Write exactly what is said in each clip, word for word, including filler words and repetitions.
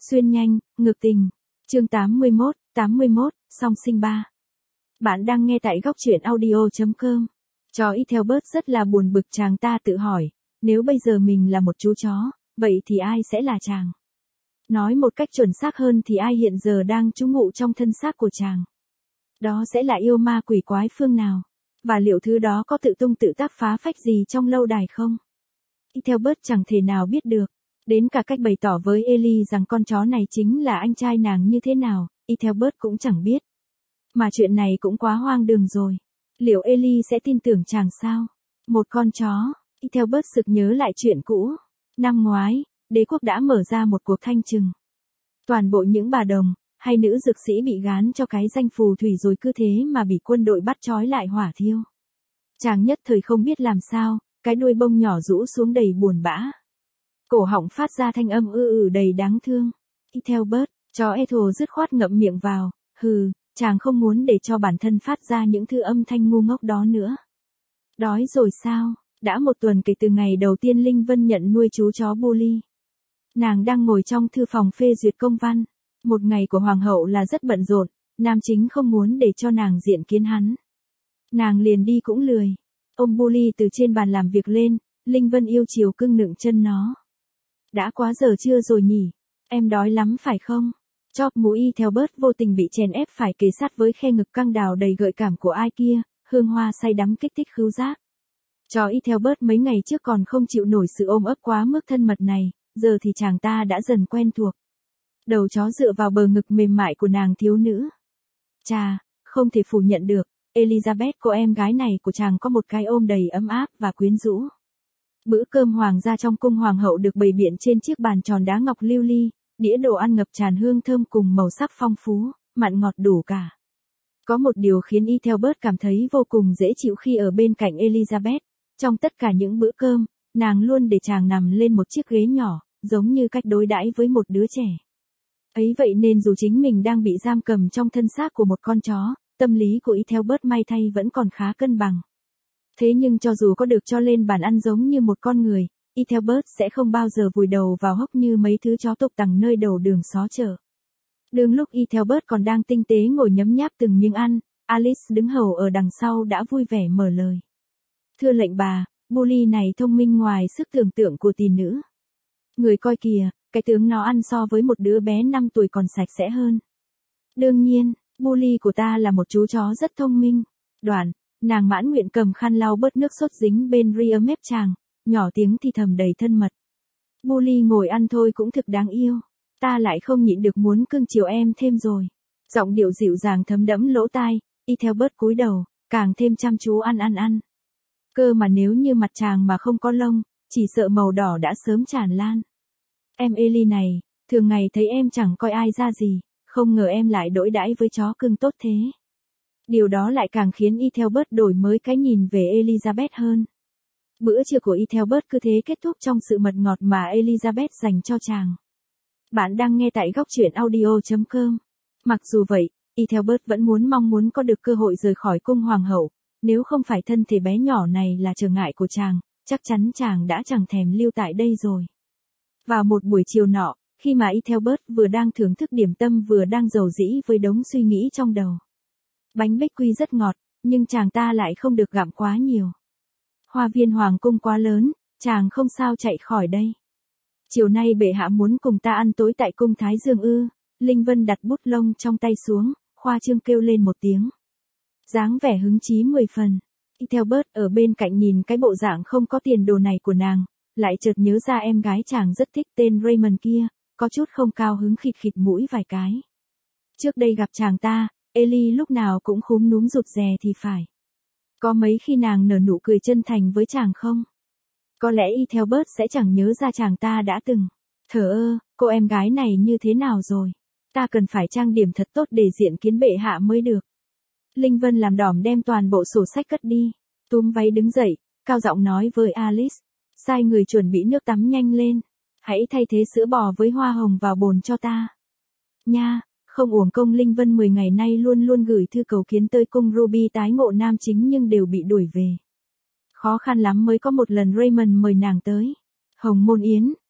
Xuyên nhanh, ngược tình. Chương tám mươi mốt, tám mươi mốt, song sinh ba. Bạn đang nghe tại góc truyện audio chấm com. Chó Ethelbert rất là buồn bực, chàng ta tự hỏi, nếu bây giờ mình là một chú chó, vậy thì ai sẽ là chàng? Nói một cách chuẩn xác hơn thì ai hiện giờ đang trú ngụ trong thân xác của chàng? Đó sẽ là yêu ma quỷ quái phương nào? Và liệu thứ đó có tự tung tự tác phá phách gì trong lâu đài không? Ethelbert chẳng thể nào biết được. Đến cả cách bày tỏ với Ellie rằng con chó này chính là anh trai nàng như thế nào, Ethelbert cũng chẳng biết. Mà chuyện này cũng quá hoang đường rồi. Liệu Ellie sẽ tin tưởng chàng sao? Một con chó. Ethelbert sực nhớ lại chuyện cũ. Năm ngoái, đế quốc đã mở ra một cuộc thanh trừng. Toàn bộ những bà đồng, hay nữ dược sĩ bị gán cho cái danh phù thủy rồi cứ thế mà bị quân đội bắt trói lại hỏa thiêu. Chàng nhất thời không biết làm sao, cái đuôi bông nhỏ rũ xuống đầy buồn bã. Cổ họng phát ra thanh âm ư ử đầy đáng thương. Ethelbert, chó Ethel dứt khoát ngậm miệng vào, hừ, chàng không muốn để cho bản thân phát ra những thứ âm thanh ngu ngốc đó nữa. Đói rồi sao? Đã một tuần kể từ ngày đầu tiên Linh Vân nhận nuôi chú chó Bully. Nàng đang ngồi trong thư phòng phê duyệt công văn. Một ngày của hoàng hậu là rất bận rộn, nam chính không muốn để cho nàng diện kiến hắn. Nàng liền đi cũng lười. Ôm Bully từ trên bàn làm việc lên, Linh Vân yêu chiều cưng nựng chân nó. Đã quá giờ trưa rồi nhỉ? Em đói lắm phải không? Chóp mũi Ethelbert vô tình bị chèn ép phải kề sát với khe ngực căng đào đầy gợi cảm của ai kia, hương hoa say đắm kích thích khứu giác. Chó Ethelbert mấy ngày trước còn không chịu nổi sự ôm ấp quá mức thân mật này, giờ thì chàng ta đã dần quen thuộc. Đầu chó dựa vào bờ ngực mềm mại của nàng thiếu nữ. Chà, không thể phủ nhận được, Elizabeth cô em gái này của chàng có một cái ôm đầy ấm áp và quyến rũ. Bữa cơm hoàng gia trong cung hoàng hậu được bày biện trên chiếc bàn tròn đá ngọc lưu ly, đĩa đồ ăn ngập tràn hương thơm cùng màu sắc phong phú, mặn ngọt đủ cả. Có một điều khiến Ethelbert cảm thấy vô cùng dễ chịu khi ở bên cạnh Elizabeth. Trong tất cả những bữa cơm, nàng luôn để chàng nằm lên một chiếc ghế nhỏ, giống như cách đối đãi với một đứa trẻ. Ấy vậy nên dù chính mình đang bị giam cầm trong thân xác của một con chó, tâm lý của Ethelbert may thay vẫn còn khá cân bằng. Thế nhưng cho dù có được cho lên bàn ăn giống như một con người, Ethelbert sẽ không bao giờ vùi đầu vào hốc như mấy thứ chó tục tằng nơi đầu đường xó chợ. Đương lúc Ethelbert còn đang tinh tế ngồi nhấm nháp từng miếng ăn, Alice đứng hầu ở đằng sau đã vui vẻ mở lời. Thưa lệnh bà, Bully này thông minh ngoài sức tưởng tượng của tỷ nữ. Người coi kìa, cái tướng nó ăn so với một đứa bé năm tuổi còn sạch sẽ hơn. Đương nhiên, Bully của ta là một chú chó rất thông minh. Đoạn, nàng mãn nguyện cầm khăn lau bớt nước sốt dính bên ria mép chàng, nhỏ tiếng thì thầm đầy thân mật. Bully ngồi ăn thôi cũng thực đáng yêu. Ta lại không nhịn được muốn cưng chiều em thêm rồi. Giọng điệu dịu dàng thấm đẫm lỗ tai, Ethelbert cúi đầu, càng thêm chăm chú ăn ăn ăn. Cơ mà nếu như mặt chàng mà không có lông, chỉ sợ màu đỏ đã sớm tràn lan. Em Ellie này, thường ngày thấy em chẳng coi ai ra gì, không ngờ em lại đối đãi với chó cưng tốt thế. Điều đó lại càng khiến Ethelbert đổi mới cái nhìn về Elizabeth hơn. Bữa trưa của Ethelbert cứ thế kết thúc trong sự mật ngọt mà Elizabeth dành cho chàng. Bạn đang nghe tại góc truyện audio chấm com. Mặc dù vậy, Ethelbert vẫn muốn mong muốn có được cơ hội rời khỏi cung hoàng hậu, nếu không phải thân thể bé nhỏ này là trở ngại của chàng, chắc chắn chàng đã chẳng thèm lưu tại đây rồi. Vào một buổi chiều nọ, khi mà Ethelbert vừa đang thưởng thức điểm tâm vừa đang rầu rĩ với đống suy nghĩ trong đầu. Bánh bích quy rất ngọt, nhưng chàng ta lại không được gặm quá nhiều. Hoa viên hoàng cung quá lớn, chàng không sao chạy khỏi đây. Chiều nay bệ hạ muốn cùng ta ăn tối tại cung Thái Dương ư? Linh Vân đặt bút lông trong tay xuống, khoa trương kêu lên một tiếng. Dáng vẻ hứng chí mười phần. Ethelbert ở bên cạnh nhìn cái bộ dạng không có tiền đồ này của nàng, lại chợt nhớ ra em gái chàng rất thích tên Raymond kia, có chút không cao hứng khịt khịt mũi vài cái. Trước đây gặp chàng ta, Ellie lúc nào cũng khúm núm rụt rè thì phải. Có mấy khi nàng nở nụ cười chân thành với chàng không? Có lẽ Ethelbert sẽ chẳng nhớ ra chàng ta đã từng. Thờ ơ, cô em gái này như thế nào rồi? Ta cần phải trang điểm thật tốt để diện kiến bệ hạ mới được. Linh Vân làm đỏm đem toàn bộ sổ sách cất đi. Túm váy đứng dậy, cao giọng nói với Alice. Sai người chuẩn bị nước tắm nhanh lên. Hãy thay thế sữa bò với hoa hồng vào bồn cho ta. Nha, không uổng công Linh Vân mười ngày nay luôn luôn gửi thư cầu kiến tới cung Ruby tái ngộ nam chính nhưng đều bị đuổi về. Khó khăn lắm mới có một lần Raymond mời nàng tới. Hồng Môn Yến,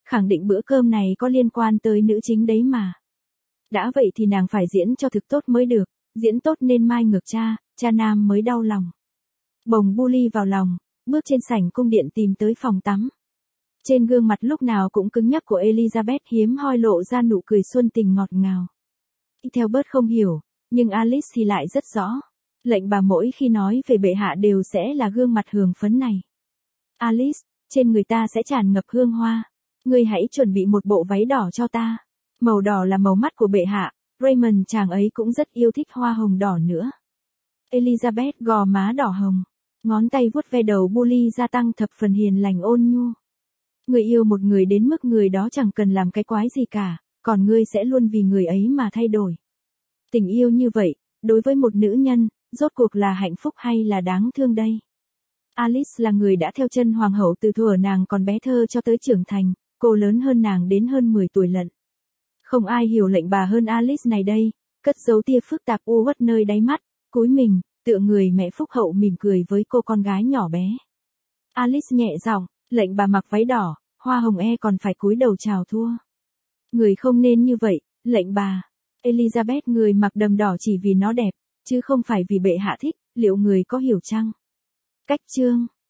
khẳng định bữa cơm này có liên quan tới nữ chính đấy mà. Đã vậy thì nàng phải diễn cho thực tốt mới được, diễn tốt nên mai ngược cha, cha nam mới đau lòng. Bồng Bully vào lòng, bước trên sảnh cung điện tìm tới phòng tắm. Trên gương mặt lúc nào cũng cứng nhắc của Elizabeth hiếm hoi lộ ra nụ cười xuân tình ngọt ngào. Ethelbert không hiểu, nhưng Alice thì lại rất rõ. Lệnh bà mỗi khi nói về bệ hạ đều sẽ là gương mặt hưởng phấn này. Alice, trên người ta sẽ tràn ngập hương hoa. Ngươi hãy chuẩn bị một bộ váy đỏ cho ta. Màu đỏ là màu mắt của bệ hạ, Raymond chàng ấy cũng rất yêu thích hoa hồng đỏ nữa. Elizabeth gò má đỏ hồng, ngón tay vuốt ve đầu Bully gia tăng thập phần hiền lành ôn nhu. Người yêu một người đến mức người đó chẳng cần làm cái quái gì cả, còn ngươi sẽ luôn vì người ấy mà thay đổi. Tình yêu như vậy, đối với một nữ nhân, rốt cuộc là hạnh phúc hay là đáng thương đây? Alice là người đã theo chân hoàng hậu từ thuở nàng còn bé thơ cho tới trưởng thành, cô lớn hơn nàng đến hơn mười tuổi lận. Không ai hiểu lệnh bà hơn Alice này đây, cất giấu tia phức tạp u uất nơi đáy mắt, cúi mình, tựa người mẹ phúc hậu mỉm cười với cô con gái nhỏ bé. Alice nhẹ giọng, lệnh bà mặc váy đỏ, hoa hồng e còn phải cúi đầu chào thua. Người không nên như vậy, lệnh bà. Elizabeth người mặc đầm đỏ chỉ vì nó đẹp, chứ không phải vì bệ hạ thích, liệu người có hiểu chăng? Cách chương